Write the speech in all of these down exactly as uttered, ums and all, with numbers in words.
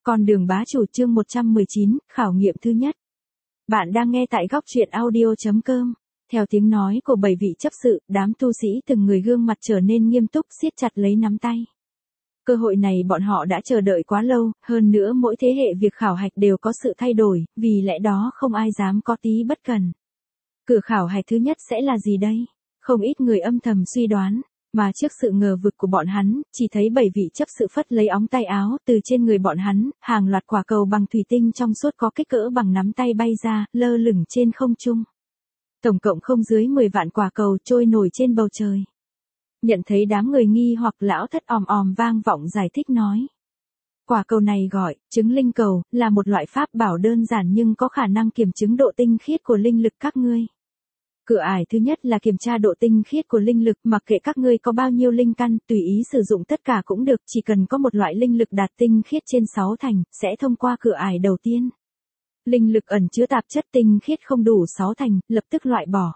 Con đường bá chủ chương một trăm mười chín, khảo nghiệm thứ nhất. Bạn đang nghe tại góc truyện audio chấm com. Theo tiếng nói của bảy vị chấp sự, đám tu sĩ từng người gương mặt trở nên nghiêm túc siết chặt lấy nắm tay. Cơ hội này bọn họ đã chờ đợi quá lâu, hơn nữa mỗi thế hệ việc khảo hạch đều có sự thay đổi, vì lẽ đó không ai dám có tí bất cần. Cửa khảo hạch thứ nhất sẽ là gì đây? Không ít người âm thầm suy đoán. Mà trước sự ngờ vực của bọn hắn, chỉ thấy bảy vị chấp sự phất lấy ống tay áo, từ trên người bọn hắn, hàng loạt quả cầu bằng thủy tinh trong suốt có kích cỡ bằng nắm tay bay ra, lơ lửng trên không trung. Tổng cộng không dưới mười vạn quả cầu trôi nổi trên bầu trời. Nhận thấy đám người nghi hoặc, lão thất òm òm vang vọng giải thích nói. Quả cầu này gọi, chứng linh cầu, là một loại pháp bảo đơn giản nhưng có khả năng kiểm chứng độ tinh khiết của linh lực các ngươi. Cửa ải thứ nhất là kiểm tra độ tinh khiết của linh lực, mặc kệ các ngươi có bao nhiêu linh căn, tùy ý sử dụng tất cả cũng được, chỉ cần có một loại linh lực đạt tinh khiết trên sáu thành, sẽ thông qua cửa ải đầu tiên. Linh lực ẩn chứa tạp chất tinh khiết không đủ sáu thành, lập tức loại bỏ.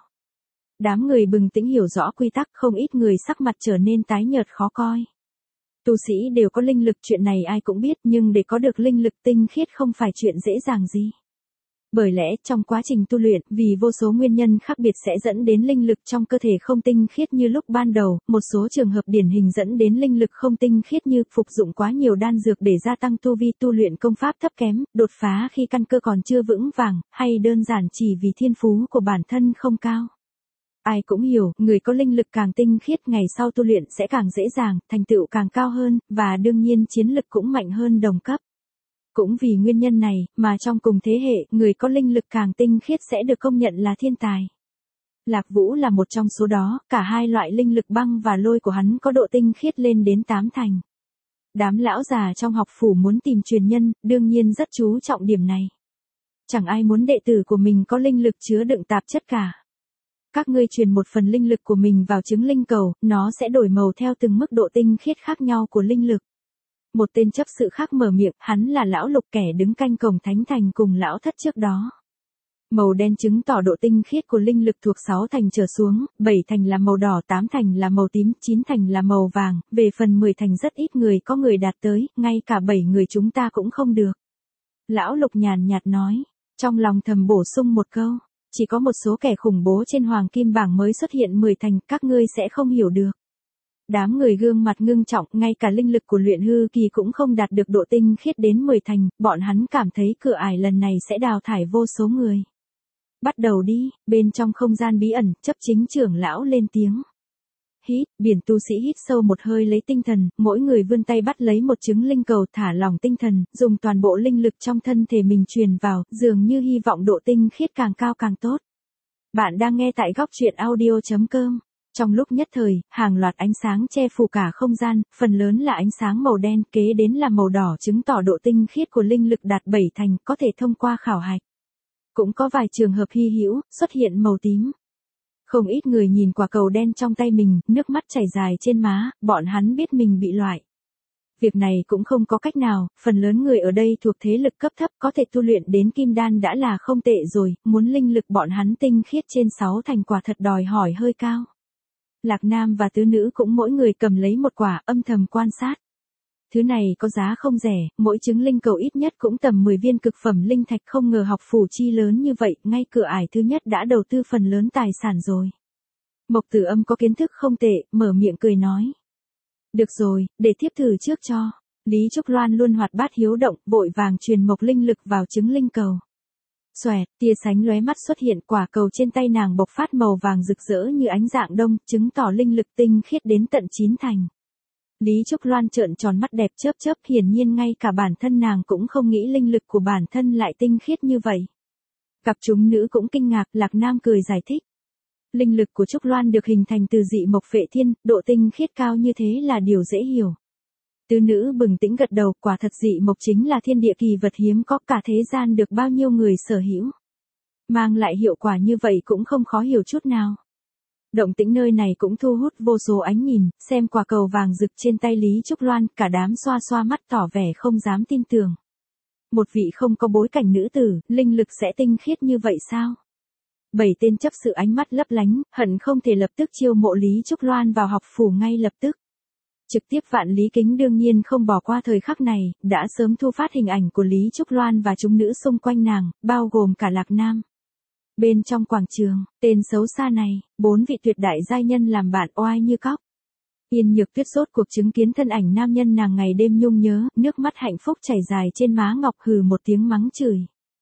Đám người bừng tỉnh hiểu rõ quy tắc, không ít người sắc mặt trở nên tái nhợt khó coi. Tu sĩ đều có linh lực, chuyện này ai cũng biết, nhưng để có được linh lực tinh khiết không phải chuyện dễ dàng gì. Bởi lẽ, trong quá trình tu luyện, vì vô số nguyên nhân khác biệt sẽ dẫn đến linh lực trong cơ thể không tinh khiết như lúc ban đầu, một số trường hợp điển hình dẫn đến linh lực không tinh khiết như phục dụng quá nhiều đan dược để gia tăng tu vi, tu luyện công pháp thấp kém, đột phá khi căn cơ còn chưa vững vàng, hay đơn giản chỉ vì thiên phú của bản thân không cao. Ai cũng hiểu, người có linh lực càng tinh khiết ngày sau tu luyện sẽ càng dễ dàng, thành tựu càng cao hơn, và đương nhiên chiến lực cũng mạnh hơn đồng cấp. Cũng vì nguyên nhân này, mà trong cùng thế hệ, người có linh lực càng tinh khiết sẽ được công nhận là thiên tài. Lạc Vũ là một trong số đó, cả hai loại linh lực băng và lôi của hắn có độ tinh khiết lên đến tám thành. Đám lão già trong học phủ muốn tìm truyền nhân, đương nhiên rất chú trọng điểm này. Chẳng ai muốn đệ tử của mình có linh lực chứa đựng tạp chất cả. Các ngươi truyền một phần linh lực của mình vào chứng linh cầu, nó sẽ đổi màu theo từng mức độ tinh khiết khác nhau của linh lực. Một tên chấp sự khác mở miệng, hắn là lão Lục, kẻ đứng canh cổng thánh thành cùng lão thất trước đó. Màu đen chứng tỏ độ tinh khiết của linh lực thuộc sáu thành trở xuống, bảy thành là màu đỏ, tám thành là màu tím, chín thành là màu vàng, về phần mười thành rất ít người có người đạt tới, ngay cả bảy người chúng ta cũng không được. Lão Lục nhàn nhạt nói, trong lòng thầm bổ sung một câu, chỉ có một số kẻ khủng bố trên hoàng kim bảng mới xuất hiện mười thành, các ngươi sẽ không hiểu được. Đám người gương mặt ngưng trọng, ngay cả linh lực của luyện hư kỳ cũng không đạt được độ tinh khiết đến mười thành, bọn hắn cảm thấy cửa ải lần này sẽ đào thải vô số người. Bắt đầu đi, bên trong không gian bí ẩn, chấp chính trưởng lão lên tiếng. Hít, biển tu sĩ hít sâu một hơi lấy tinh thần, mỗi người vươn tay bắt lấy một trứng linh cầu, thả lỏng tinh thần, dùng toàn bộ linh lực trong thân thể mình truyền vào, dường như hy vọng độ tinh khiết càng cao càng tốt. Bạn đang nghe tại góc truyện audio chấm com. Trong lúc nhất thời, hàng loạt ánh sáng che phủ cả không gian, phần lớn là ánh sáng màu đen, kế đến là màu đỏ, chứng tỏ độ tinh khiết của linh lực đạt bảy thành, có thể thông qua khảo hạch. Cũng có vài trường hợp hy hữu, xuất hiện màu tím. Không ít người nhìn quả cầu đen trong tay mình, nước mắt chảy dài trên má, bọn hắn biết mình bị loại. Việc này cũng không có cách nào, phần lớn người ở đây thuộc thế lực cấp thấp, có thể tu luyện đến kim đan đã là không tệ rồi, muốn linh lực bọn hắn tinh khiết trên sáu thành quả thật đòi hỏi hơi cao. Lạc Nam và tứ nữ cũng mỗi người cầm lấy một quả, âm thầm quan sát. Thứ này có giá không rẻ, mỗi trứng linh cầu ít nhất cũng tầm mười viên cực phẩm linh thạch, không ngờ học phủ chi lớn như vậy, ngay cửa ải thứ nhất đã đầu tư phần lớn tài sản rồi. Mộc Tử Âm có kiến thức không tệ, mở miệng cười nói. Được rồi, để thiếp thử trước cho. Lý Trúc Loan luôn hoạt bát hiếu động, vội vàng truyền mộc linh lực vào trứng linh cầu. Xoẹt, tia sánh lóe mắt xuất hiện, quả cầu trên tay nàng bộc phát màu vàng rực rỡ như ánh dạng đông, chứng tỏ linh lực tinh khiết đến tận chín thành. Lý Trúc Loan trợn tròn mắt đẹp chớp chớp, hiển nhiên ngay cả bản thân nàng cũng không nghĩ linh lực của bản thân lại tinh khiết như vậy. Cặp chúng nữ cũng kinh ngạc, Lạc Nam cười giải thích. Linh lực của Trúc Loan được hình thành từ dị mộc phệ thiên, độ tinh khiết cao như thế là điều dễ hiểu. Tứ nữ bừng tĩnh gật đầu, quả thật dị mộc chính là thiên địa kỳ vật hiếm có, cả thế gian được bao nhiêu người sở hữu. Mang lại hiệu quả như vậy cũng không khó hiểu chút nào. Động tĩnh nơi này cũng thu hút vô số ánh nhìn, xem quả cầu vàng rực trên tay Lý Trúc Loan, cả đám xoa xoa mắt tỏ vẻ không dám tin tưởng. Một vị không có bối cảnh nữ tử, linh lực sẽ tinh khiết như vậy sao? Bảy tên chấp sự ánh mắt lấp lánh, hận không thể lập tức chiêu mộ Lý Trúc Loan vào học phủ ngay lập tức. Trực tiếp Vạn Lý Kính đương nhiên không bỏ qua thời khắc này, đã sớm thu phát hình ảnh của Lý Trúc Loan và chúng nữ xung quanh nàng, bao gồm cả Lạc Nam. Bên trong quảng trường, tên xấu xa này, bốn vị tuyệt đại giai nhân làm bạn oai như cóc. Yên Nhược Tuyết rốt cuộc chứng kiến thân ảnh nam nhân nàng ngày đêm nhung nhớ, nước mắt hạnh phúc chảy dài trên má ngọc, hừ một tiếng mắng chửi.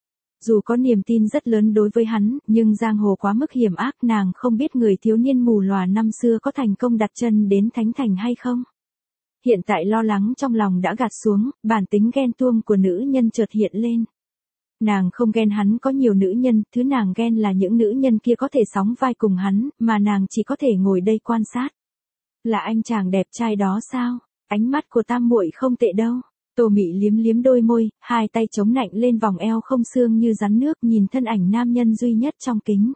Dù có niềm tin rất lớn đối với hắn, nhưng giang hồ quá mức hiểm ác, nàng không biết người thiếu niên mù lòa năm xưa có thành công đặt chân đến thánh thành hay không. Hiện tại lo lắng trong lòng đã gạt xuống, bản tính ghen tuông của nữ nhân chợt hiện lên. Nàng không ghen hắn có nhiều nữ nhân, thứ nàng ghen là những nữ nhân kia có thể sóng vai cùng hắn, mà nàng chỉ có thể ngồi đây quan sát. Là anh chàng đẹp trai đó sao? Ánh mắt của tam muội không tệ đâu. Tô Mị liếm liếm đôi môi, hai tay chống nạnh lên vòng eo không xương như rắn nước, nhìn thân ảnh nam nhân duy nhất trong kính.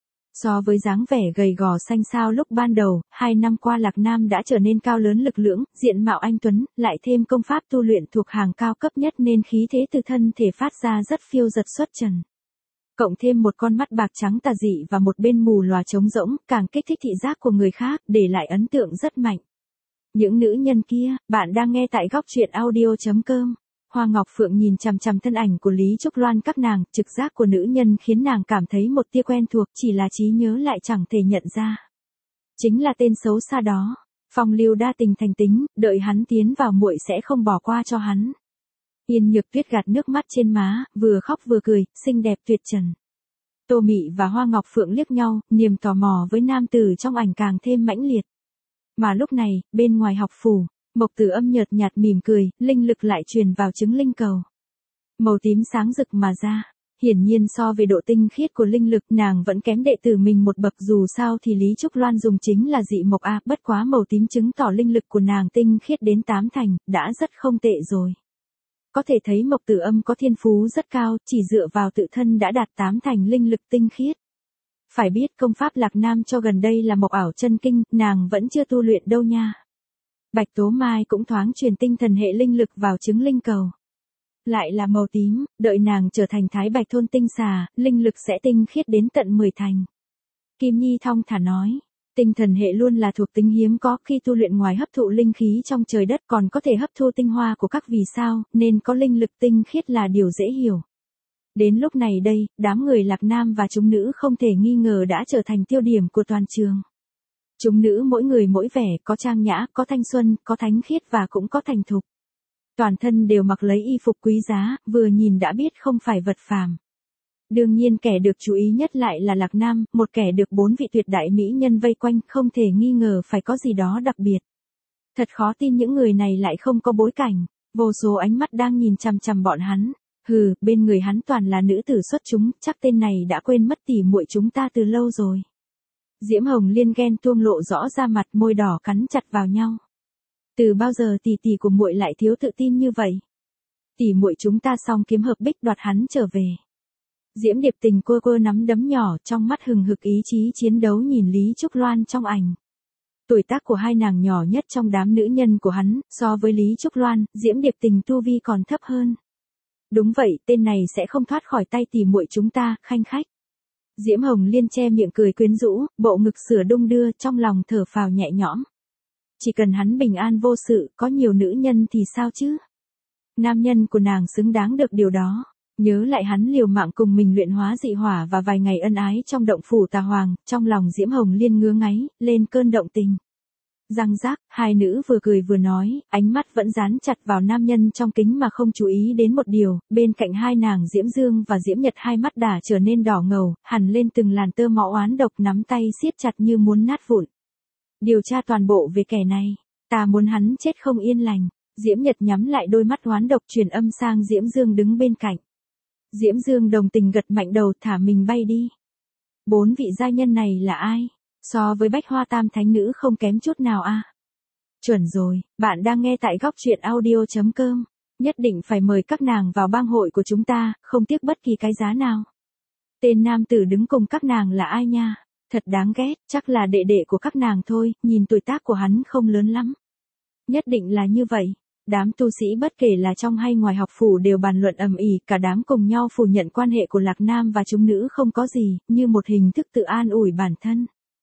So với dáng vẻ gầy gò xanh xao lúc ban đầu, hai năm qua Lạc Nam đã trở nên cao lớn lực lưỡng, diện mạo anh tuấn, lại thêm công pháp tu luyện thuộc hàng cao cấp nhất nên khí thế từ thân thể phát ra rất phiêu dật xuất trần. Cộng thêm một con mắt bạc trắng tà dị và một bên mù lòa trống rỗng, càng kích thích thị giác của người khác, để lại ấn tượng rất mạnh. Những nữ nhân kia, bạn đang nghe tại góc truyện audio chấm com. Hoa Ngọc Phượng nhìn chằm chằm thân ảnh của Lý Trúc Loan các nàng, trực giác của nữ nhân khiến nàng cảm thấy một tia quen thuộc, chỉ là trí nhớ lại chẳng thể nhận ra. Chính là tên xấu xa đó. Phong Lưu đa tình thành tính, đợi hắn tiến vào muội sẽ không bỏ qua cho hắn. Yên Nhược Tuyết gạt nước mắt trên má, vừa khóc vừa cười, xinh đẹp tuyệt trần. Tô Mị và Hoa Ngọc Phượng liếc nhau, niềm tò mò với nam tử trong ảnh càng thêm mãnh liệt. Mà lúc này, bên ngoài học phủ, Mộc Tử Âm nhợt nhạt mỉm cười, linh lực lại truyền vào trứng linh cầu. Màu tím sáng rực mà ra, hiển nhiên so về độ tinh khiết của linh lực nàng vẫn kém đệ tử mình một bậc, dù sao thì Lý Trúc Loan dùng chính là dị mộc a, bất quá màu tím chứng tỏ linh lực của nàng tinh khiết đến tám thành, đã rất không tệ rồi. Có thể thấy Mộc Tử Âm có thiên phú rất cao, chỉ dựa vào tự thân đã đạt tám thành linh lực tinh khiết. Phải biết công pháp Lạc Nam cho gần đây là mộc ảo chân kinh, nàng vẫn chưa tu luyện đâu nha. Bạch Tố Mai cũng thoáng truyền tinh thần hệ linh lực vào trứng linh cầu. Lại là màu tím, đợi nàng trở thành Thái Bạch thôn tinh xà, linh lực sẽ tinh khiết đến tận mười thành. Kim Nhi thong thả nói, tinh thần hệ luôn là thuộc tính hiếm có, khi tu luyện ngoài hấp thụ linh khí trong trời đất còn có thể hấp thu tinh hoa của các vì sao, nên có linh lực tinh khiết là điều dễ hiểu. Đến lúc này đây, đám người Lạc Nam và chúng nữ không thể nghi ngờ đã trở thành tiêu điểm của toàn trường. Chúng nữ mỗi người mỗi vẻ, có trang nhã, có thanh xuân, có thánh khiết và cũng có thành thục. Toàn thân đều mặc lấy y phục quý giá, vừa nhìn đã biết không phải vật phàm. Đương nhiên kẻ được chú ý nhất lại là Lạc Nam, một kẻ được bốn vị tuyệt đại mỹ nhân vây quanh, không thể nghi ngờ phải có gì đó đặc biệt. Thật khó tin những người này lại không có bối cảnh, vô số ánh mắt đang nhìn chằm chằm bọn hắn. Hừ, bên người hắn toàn là nữ tử xuất chúng, chắc tên này đã quên mất tỉ muội chúng ta từ lâu rồi. Diễm Hồng Liên ghen tuông lộ rõ ra mặt, môi đỏ cắn chặt vào nhau. Từ bao giờ tỷ tỷ của muội lại thiếu tự tin như vậy? Tỷ muội chúng ta song kiếm hợp bích đoạt hắn trở về. Diễm Điệp Tình quơ quơ nắm đấm nhỏ, trong mắt hừng hực ý chí chiến đấu nhìn Lý Trúc Loan trong ảnh. Tuổi tác của hai nàng nhỏ nhất trong đám nữ nhân của hắn, so với Lý Trúc Loan, Diễm Điệp Tình tu vi còn thấp hơn. Đúng vậy, tên này sẽ không thoát khỏi tay tỷ muội chúng ta, khanh khách. Diễm Hồng Liên che miệng cười quyến rũ, bộ ngực sửa đung đưa, trong lòng thở phào nhẹ nhõm. Chỉ cần hắn bình an vô sự, có nhiều nữ nhân thì sao chứ? Nam nhân của nàng xứng đáng được điều đó. Nhớ lại hắn liều mạng cùng mình luyện hóa dị hỏa và vài ngày ân ái trong động phủ Tà Hoàng, trong lòng Diễm Hồng Liên ngứa ngáy, lên cơn động tình. Răng rác, hai nữ vừa cười vừa nói, ánh mắt vẫn dán chặt vào nam nhân trong kính mà không chú ý đến một điều, bên cạnh hai nàng Diễm Dương và Diễm Nhật hai mắt đà trở nên đỏ ngầu, hằn lên từng làn tơ máu oán độc, nắm tay siết chặt như muốn nát vụn. Điều tra toàn bộ về kẻ này, ta muốn hắn chết không yên lành. Diễm Nhật nhắm lại đôi mắt oán độc, truyền âm sang Diễm Dương đứng bên cạnh. Diễm Dương đồng tình gật mạnh đầu, thả mình bay đi. Bốn vị giai nhân này là ai? So với Bách Hoa Tam Thánh Nữ không kém chút nào a. À? Chuẩn rồi, bạn đang nghe tại góc truyện audio chấm com. Nhất định phải mời các nàng vào bang hội của chúng ta, không tiếc bất kỳ cái giá nào. Tên nam tử đứng cùng các nàng là ai nha? Thật đáng ghét, chắc là đệ đệ của các nàng thôi, nhìn tuổi tác của hắn không lớn lắm. Nhất định là như vậy. Đám tu sĩ bất kể là trong hay ngoài học phủ đều bàn luận ầm ĩ, cả đám cùng nhau phủ nhận quan hệ của Lạc Nam và chúng nữ không có gì, như một hình thức tự an ủi bản thân.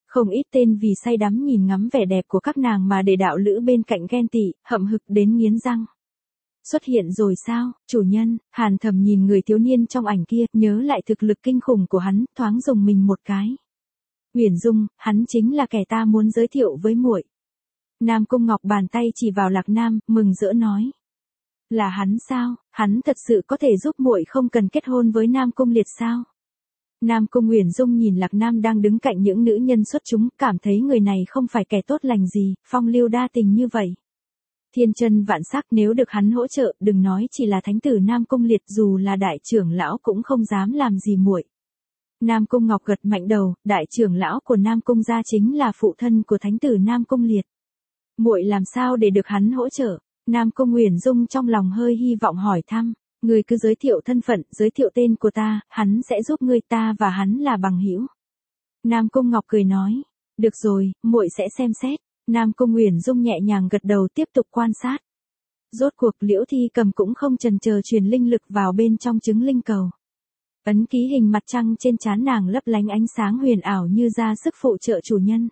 Không ít tên vì say đắm nhìn ngắm vẻ đẹp của các nàng mà để đạo lữ bên cạnh ghen tị, hậm hực đến nghiến răng. Xuất hiện rồi sao, chủ nhân? Hàn Thầm nhìn người thiếu niên trong ảnh kia, nhớ lại thực lực kinh khủng của hắn, thoáng dùng mình một cái. Uyển Dung, hắn chính là kẻ ta muốn giới thiệu với muội. Nam Cung Ngọc bàn tay chỉ vào Lạc Nam, mừng rỡ nói. Là hắn sao? Hắn thật sự có thể giúp muội không cần kết hôn với Nam Cung Liệt sao? Nam Cung Uyển Dung nhìn Lạc Nam đang đứng cạnh những nữ nhân xuất chúng, cảm thấy người này không phải kẻ tốt lành gì, phong lưu đa tình như vậy. Thiên chân vạn sắc, nếu được hắn hỗ trợ, đừng nói chỉ là thánh tử Nam Cung Liệt, dù là đại trưởng lão cũng không dám làm gì muội. Nam Cung Ngọc gật mạnh đầu, đại trưởng lão của Nam Cung gia chính là phụ thân của thánh tử Nam Cung Liệt. Muội làm sao để được hắn hỗ trợ? Nam Cung Uyển Dung trong lòng hơi hy vọng hỏi thăm. Ngươi cứ giới thiệu thân phận, giới thiệu tên của ta, hắn sẽ giúp ngươi, ta và hắn là bằng hữu. Nam Cung Ngọc cười nói. Được rồi, muội sẽ xem xét. Nam Cung Uyển Dung nhẹ nhàng gật đầu, tiếp tục quan sát. Rốt cuộc Liễu Thi Cầm cũng không chần chờ truyền linh lực vào bên trong trứng linh cầu. Ấn ký hình mặt trăng trên trán nàng lấp lánh ánh sáng huyền ảo như ra sức phụ trợ chủ nhân.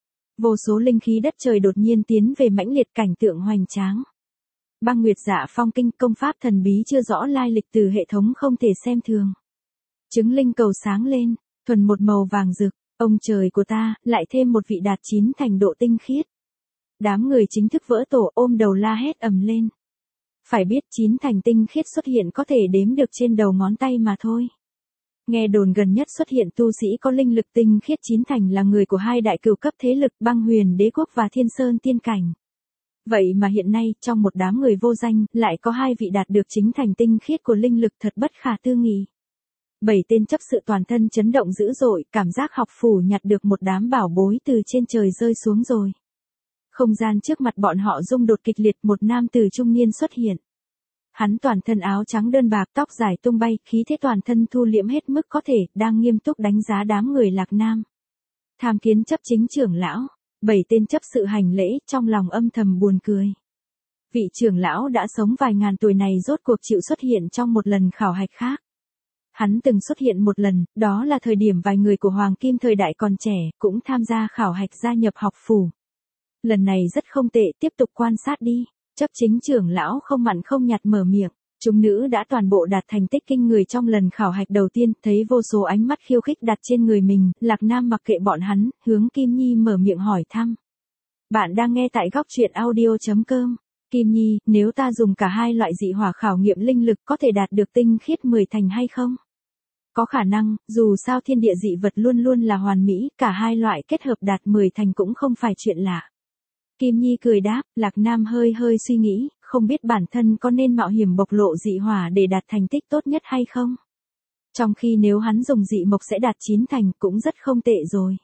Vô số linh khí đất trời đột nhiên tiến về mãnh liệt, cảnh tượng hoành tráng. Băng Nguyệt Dạ Phong Kinh, công pháp thần bí chưa rõ lai lịch từ hệ thống không thể xem thường. Trứng linh cầu sáng lên, thuần một màu vàng rực, ông trời của ta, lại thêm một vị đạt chín thành độ tinh khiết. Đám người chính thức vỡ tổ ôm đầu la hét ầm lên. Phải biết chín thành tinh khiết xuất hiện có thể đếm được trên đầu ngón tay mà thôi. Nghe đồn gần nhất xuất hiện tu sĩ có linh lực tinh khiết chín thành là người của hai đại cửu cấp thế lực, Băng Huyền Đế Quốc và Thiên Sơn Tiên Cảnh. Vậy mà hiện nay, trong một đám người vô danh, lại có hai vị đạt được chính thành tinh khiết của linh lực, thật bất khả tư nghị. Bảy tên chấp sự toàn thân chấn động dữ dội, cảm giác học phủ nhặt được một đám bảo bối từ trên trời rơi xuống rồi. Không gian trước mặt bọn họ rung đột kịch liệt, một nam tử trung niên xuất hiện. Hắn toàn thân áo trắng đơn bạc, tóc dài tung bay, khí thế toàn thân thu liễm hết mức có thể, đang nghiêm túc đánh giá đám người Lạc Nam. Tham Kiến chấp chính trưởng lão. Bảy tên chấp sự hành lễ, trong lòng âm thầm buồn cười. Vị trưởng lão đã sống vài ngàn tuổi này rốt cuộc chịu xuất hiện trong một lần khảo hạch khác. Hắn từng xuất hiện một lần, đó là thời điểm vài người của Hoàng Kim thời đại còn trẻ, cũng tham gia khảo hạch gia nhập học phủ. Lần này rất không tệ, tiếp tục quan sát đi. Chấp chính trưởng lão không mặn không nhạt mở miệng. Chúng nữ đã toàn bộ đạt thành tích kinh người trong lần khảo hạch đầu tiên, thấy vô số ánh mắt khiêu khích đặt trên người mình, Lạc Nam mặc kệ bọn hắn, hướng Kim Nhi mở miệng hỏi thăm. Bạn đang nghe tại góc truyện audio chấm com. Kim Nhi, nếu ta dùng cả hai loại dị hỏa khảo nghiệm linh lực có thể đạt được tinh khiết mười thành hay không? Có khả năng, dù sao thiên địa dị vật luôn luôn là hoàn mỹ, cả hai loại kết hợp đạt mười thành cũng không phải chuyện lạ. Kim Nhi cười đáp, Lạc Nam hơi hơi suy nghĩ, không biết bản thân có nên mạo hiểm bộc lộ dị hỏa để đạt thành tích tốt nhất hay không. Trong khi nếu hắn dùng dị mộc sẽ đạt chín thành cũng rất không tệ rồi.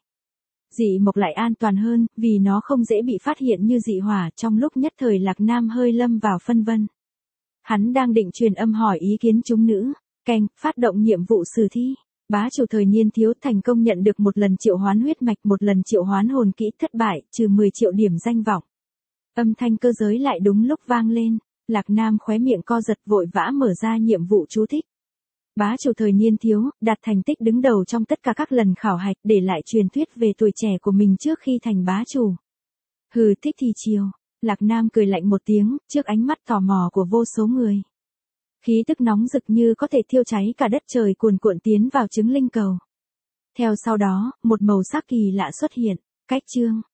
Dị mộc lại an toàn hơn, vì nó không dễ bị phát hiện như dị hỏa. Trong lúc nhất thời Lạc Nam hơi lâm vào phân vân. Hắn đang định truyền âm hỏi ý kiến chúng nữ. Keng, phát động nhiệm vụ sử thi. Bá chủ Thời Niên Thiếu thành công nhận được một lần triệu hoán huyết mạch, một lần triệu hoán hồn kỹ, thất bại, trừ mười triệu điểm danh vọng. Âm thanh cơ giới lại đúng lúc vang lên. Lạc Nam khóe miệng co giật, vội vã mở ra nhiệm vụ chú thích. Bá chủ Thời Niên Thiếu, đạt thành tích đứng đầu trong tất cả các lần khảo hạch, để lại truyền thuyết về tuổi trẻ của mình trước khi thành bá chủ. Hừ, thích thì chiều. Lạc Nam cười lạnh một tiếng, trước ánh mắt tò mò của vô số người. Khí tức nóng rực như có thể thiêu cháy cả đất trời cuồn cuộn tiến vào trứng linh cầu. Theo sau đó, một màu sắc kỳ lạ xuất hiện. Cách chương,